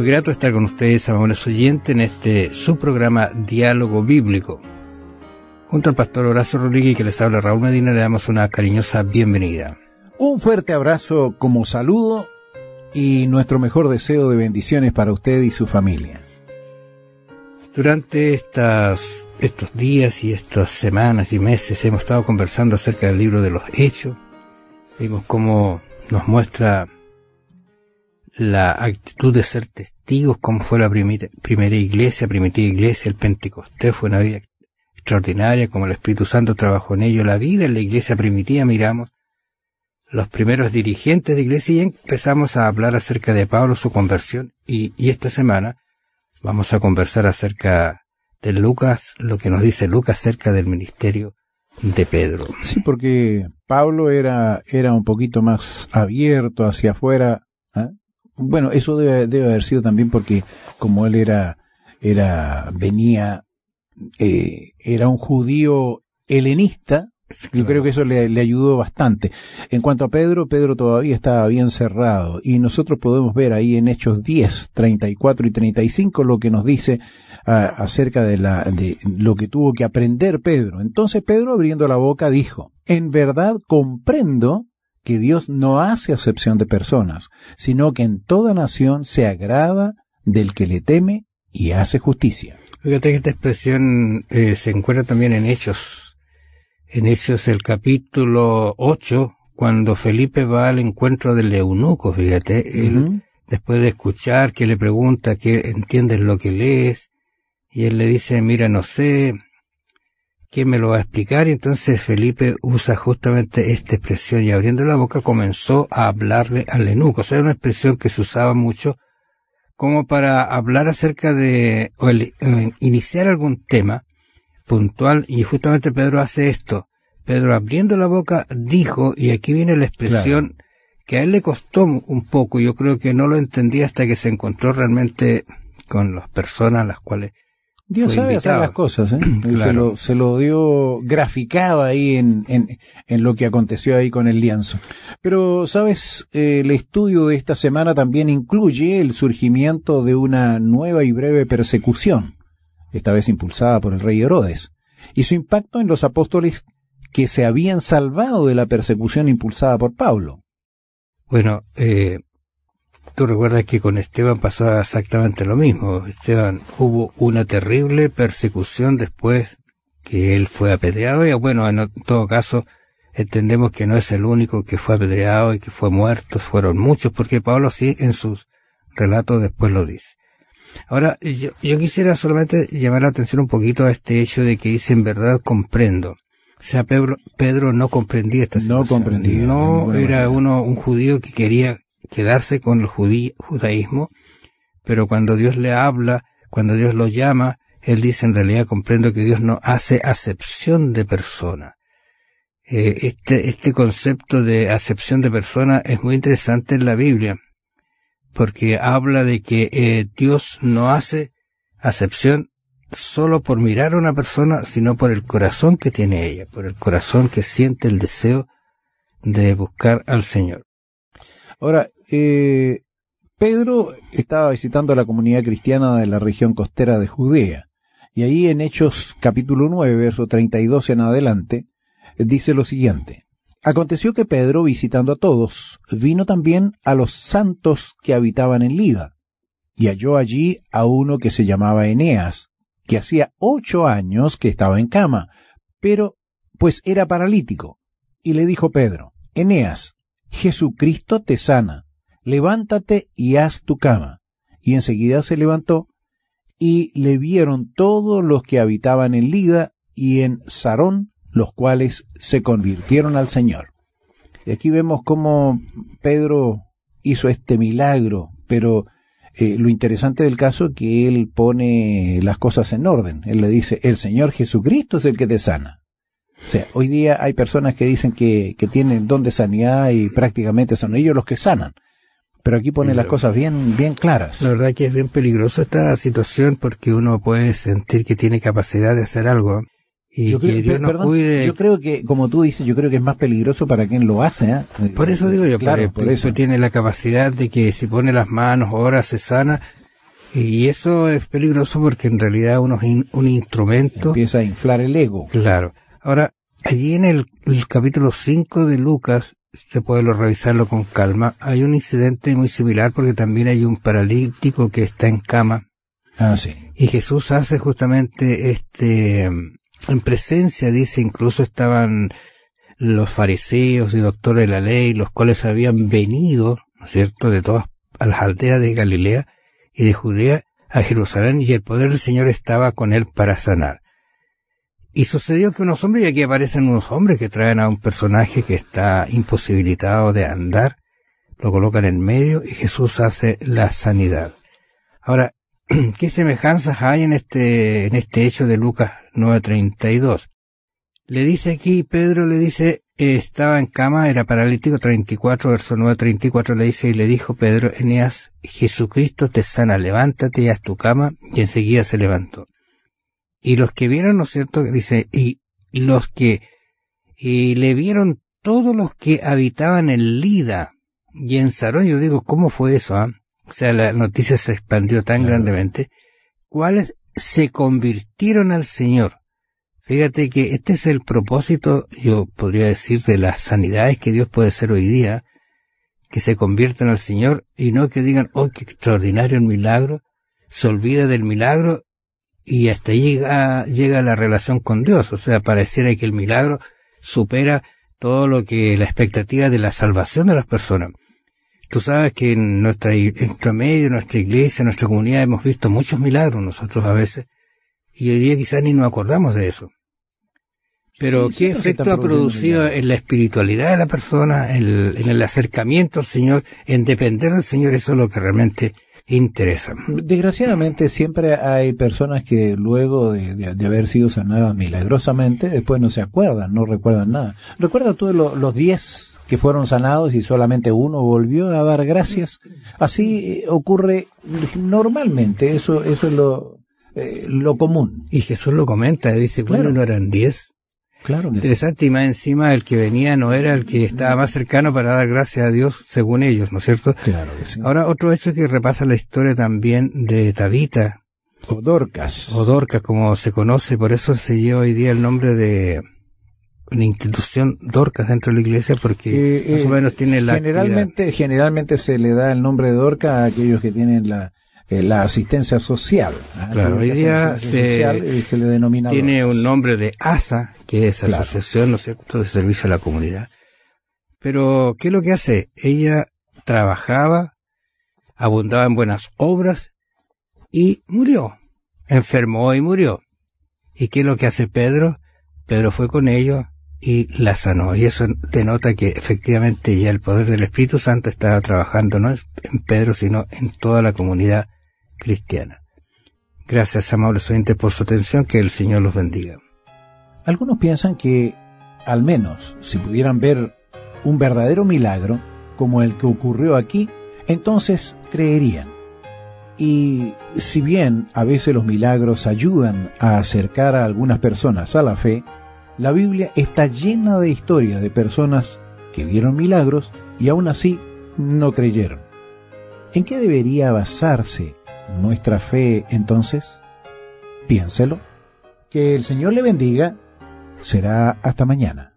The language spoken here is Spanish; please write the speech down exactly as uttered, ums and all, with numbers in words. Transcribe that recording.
Muy grato estar con ustedes, amables oyentes, en este su programa Diálogo Bíblico. Junto al pastor Horacio Rodríguez, que les habla Raúl Medina, le damos una cariñosa bienvenida. Un fuerte abrazo como saludo y nuestro mejor deseo de bendiciones para usted y su familia. Durante estas, estos días y estas semanas y meses hemos estado conversando acerca del libro de los Hechos. Vimos cómo nos muestra la actitud de ser testigos, cómo fue la primera, primera iglesia, primitiva iglesia, el Pentecostés fue una vida extraordinaria, como el Espíritu Santo trabajó en ello. La vida en la iglesia primitiva, miramos los primeros dirigentes de iglesia y empezamos a hablar acerca de Pablo, su conversión, y, y esta semana vamos a conversar acerca de Lucas, lo que nos dice Lucas acerca del ministerio de Pedro. Sí, porque Pablo era, era un poquito más abierto hacia afuera, ¿eh? Bueno, eso debe, debe haber sido también porque como él era, era, venía, eh, era un judío helenista, yo creo que eso le, le ayudó bastante. En cuanto a Pedro, Pedro todavía estaba bien cerrado y nosotros podemos ver ahí en Hechos diez, treinta y cuatro y treinta y cinco lo que nos dice uh, acerca de la, de lo que tuvo que aprender Pedro. Entonces Pedro, abriendo la boca, dijo: en verdad comprendo que Dios no hace acepción de personas, sino que en toda nación se agrada del que le teme y hace justicia. Fíjate que esta expresión eh, se encuentra también en Hechos. En Hechos el capítulo ocho, cuando Felipe va al encuentro del eunuco, fíjate, uh-huh. él, después de escuchar que le pregunta que entiendes lo que lees, y él le dice, mira, no sé, ¿quién me lo va a explicar? Y entonces Felipe usa justamente esta expresión y abriendo la boca comenzó a hablarle al eunuco. O sea, una expresión que se usaba mucho como para hablar acerca de, o el, eh, iniciar algún tema puntual, y justamente Pedro hace esto. Pedro abriendo la boca dijo, y aquí viene la expresión claro. que a él le costó un poco, yo creo que no lo entendía hasta que se encontró realmente con las personas a las cuales Dios sabe invitado. hacer las cosas, ¿eh? Claro. Se lo, se lo dio graficado ahí en, en, en lo que aconteció ahí con el lienzo. Pero, ¿sabes? Eh, el estudio de esta semana también incluye el surgimiento de una nueva y breve persecución, esta vez impulsada por el rey Herodes, y su impacto en los apóstoles que se habían salvado de la persecución impulsada por Pablo. Bueno, eh, tú recuerdas que con Esteban pasó exactamente lo mismo. Esteban, hubo una terrible persecución después que él fue apedreado, y bueno, en todo caso, entendemos que no es el único que fue apedreado y que fue muerto, fueron muchos, porque Pablo sí en sus relatos después lo dice. Ahora, yo, yo quisiera solamente llamar la atención un poquito a este hecho de que dice, en verdad comprendo. O sea, Pedro, Pedro no comprendía esta situación. No comprendía. No era uno, un judío que quería quedarse con el judí, judaísmo, pero cuando Dios le habla, cuando Dios lo llama, él dice, en realidad comprendo que Dios no hace acepción de persona. Eh, este, este concepto de acepción de persona es muy interesante en la Biblia, porque habla de que eh, Dios no hace acepción solo por mirar a una persona, sino por el corazón que tiene ella, por el corazón que siente el deseo de buscar al Señor. Ahora, eh, Pedro estaba visitando la comunidad cristiana de la región costera de Judea, y ahí en Hechos capítulo nueve, verso treinta y dos en adelante, dice lo siguiente: aconteció que Pedro, visitando a todos, vino también a los santos que habitaban en Lida, y halló allí a uno que se llamaba Eneas, que hacía ocho años que estaba en cama, pero pues era paralítico. Y le dijo Pedro: Eneas, Jesucristo te sana, levántate y haz tu cama. Y enseguida se levantó, y le vieron todos los que habitaban en Lida y en Sarón, los cuales se convirtieron al Señor. Y aquí vemos cómo Pedro hizo este milagro, pero eh, lo interesante del caso es que él pone las cosas en orden. Él le dice, el Señor Jesucristo es el que te sana. O sea, hoy día hay personas que dicen que, que tienen don de sanidad y prácticamente son ellos los que sanan. Pero aquí pone las cosas bien, bien claras. La verdad que es bien peligroso esta situación porque uno puede sentir que tiene capacidad de hacer algo y yo creo, que Dios nos perdón, cuide. Yo creo que, como tú dices, yo creo que es más peligroso para quien lo hace, ¿eh? Por eso digo yo, claro, por, por eso tiene la capacidad de que si pone las manos, ora, se sana, Y eso es peligroso porque en realidad uno es in, un instrumento. Empieza a inflar el ego. Claro. Ahora, allí en el, el capítulo cinco de Lucas, se puede lo, revisarlo con calma, hay un incidente muy similar porque también hay un paralítico que está en cama. Ah, sí. Y Jesús hace justamente este, en presencia, dice, incluso estaban los fariseos y doctores de la ley, los cuales habían venido, ¿no es cierto?, de todas las aldeas de Galilea y de Judea a Jerusalén, y el poder del Señor estaba con él para sanar. Y sucedió que unos hombres, y aquí aparecen unos hombres que traen a un personaje que está imposibilitado de andar, lo colocan en medio y Jesús hace la sanidad. Ahora, ¿qué semejanzas hay en este, en este hecho de Lucas nueve treinta y dos? Le dice aquí, Pedro le dice, eh, estaba en cama, era paralítico, treinta y cuatro, verso nueve treinta y cuatro le dice, y le dijo Pedro, Eneas, Jesucristo te sana, levántate y haz tu cama, y enseguida se levantó. Y los que vieron, ¿no es cierto?, dice, y los que, y le vieron todos los que habitaban en Lida y en Sarón, yo digo, ¿cómo fue eso? Ah? O sea, la noticia se expandió tan claro. grandemente, cuáles se convirtieron al Señor. Fíjate que este es el propósito, yo podría decir, de las sanidades que Dios puede hacer hoy día, que se conviertan al Señor y no que digan, oh, qué extraordinario el milagro, se olvida del milagro y hasta llega, llega la relación con Dios. O sea, pareciera que el milagro supera todo lo que la expectativa de la salvación de las personas. Tú sabes que en nuestra, en nuestro medio, en nuestra iglesia, en nuestra comunidad hemos visto muchos milagros nosotros a veces, y hoy día quizás ni nos acordamos de eso. Pero sí, ¿qué efecto ha producido en la espiritualidad de la persona, en, en el acercamiento al Señor, en depender del Señor? Eso es lo que realmente interesa. Desgraciadamente siempre hay personas que luego de, de, de haber sido sanadas milagrosamente, después no se acuerdan, no recuerdan nada. ¿Recuerda tú lo, los diez que fueron sanados y solamente uno volvió a dar gracias? Así eh, ocurre normalmente, eso, eso es lo, eh, lo común. Y Jesús lo comenta, dice, bueno, claro. ¿No eran diez? Claro. Interesante, sí. Y más encima el que venía no era el que estaba más cercano para dar gracias a Dios, según ellos, ¿no es cierto? Claro que sí. Ahora, otro hecho que repasa la historia también de Tabita. O Dorcas. O Dorcas, como se conoce, por eso se lleva hoy día el nombre de una institución Dorcas dentro de la iglesia, porque eh, más o menos tiene la generalmente actividad. Generalmente se le da el nombre de Dorcas a aquellos que tienen la eh, la asistencia social. ¿eh? Claro, hoy día se, social, se le denomina tiene Dorcas. Un nombre de A S A, que es claro. Asociación, ¿no es cierto?, de Servicio a la Comunidad. Pero, ¿qué es lo que hace? Ella trabajaba, abundaba en buenas obras y murió. Enfermó y murió. ¿Y qué es lo que hace Pedro? Pedro fue con ellos y la sanó. Y eso denota que efectivamente ya el poder del Espíritu Santo estaba trabajando no en Pedro, sino en toda la comunidad cristiana. Gracias, amables oyentes, por su atención. Que el Señor los bendiga. Algunos piensan que, al menos, si pudieran ver un verdadero milagro, como el que ocurrió aquí, entonces creerían. Y si bien a veces los milagros ayudan a acercar a algunas personas a la fe, la Biblia está llena de historias de personas que vieron milagros y aún así no creyeron. ¿En qué debería basarse nuestra fe entonces? Piénselo. Que el Señor le bendiga. Será hasta mañana.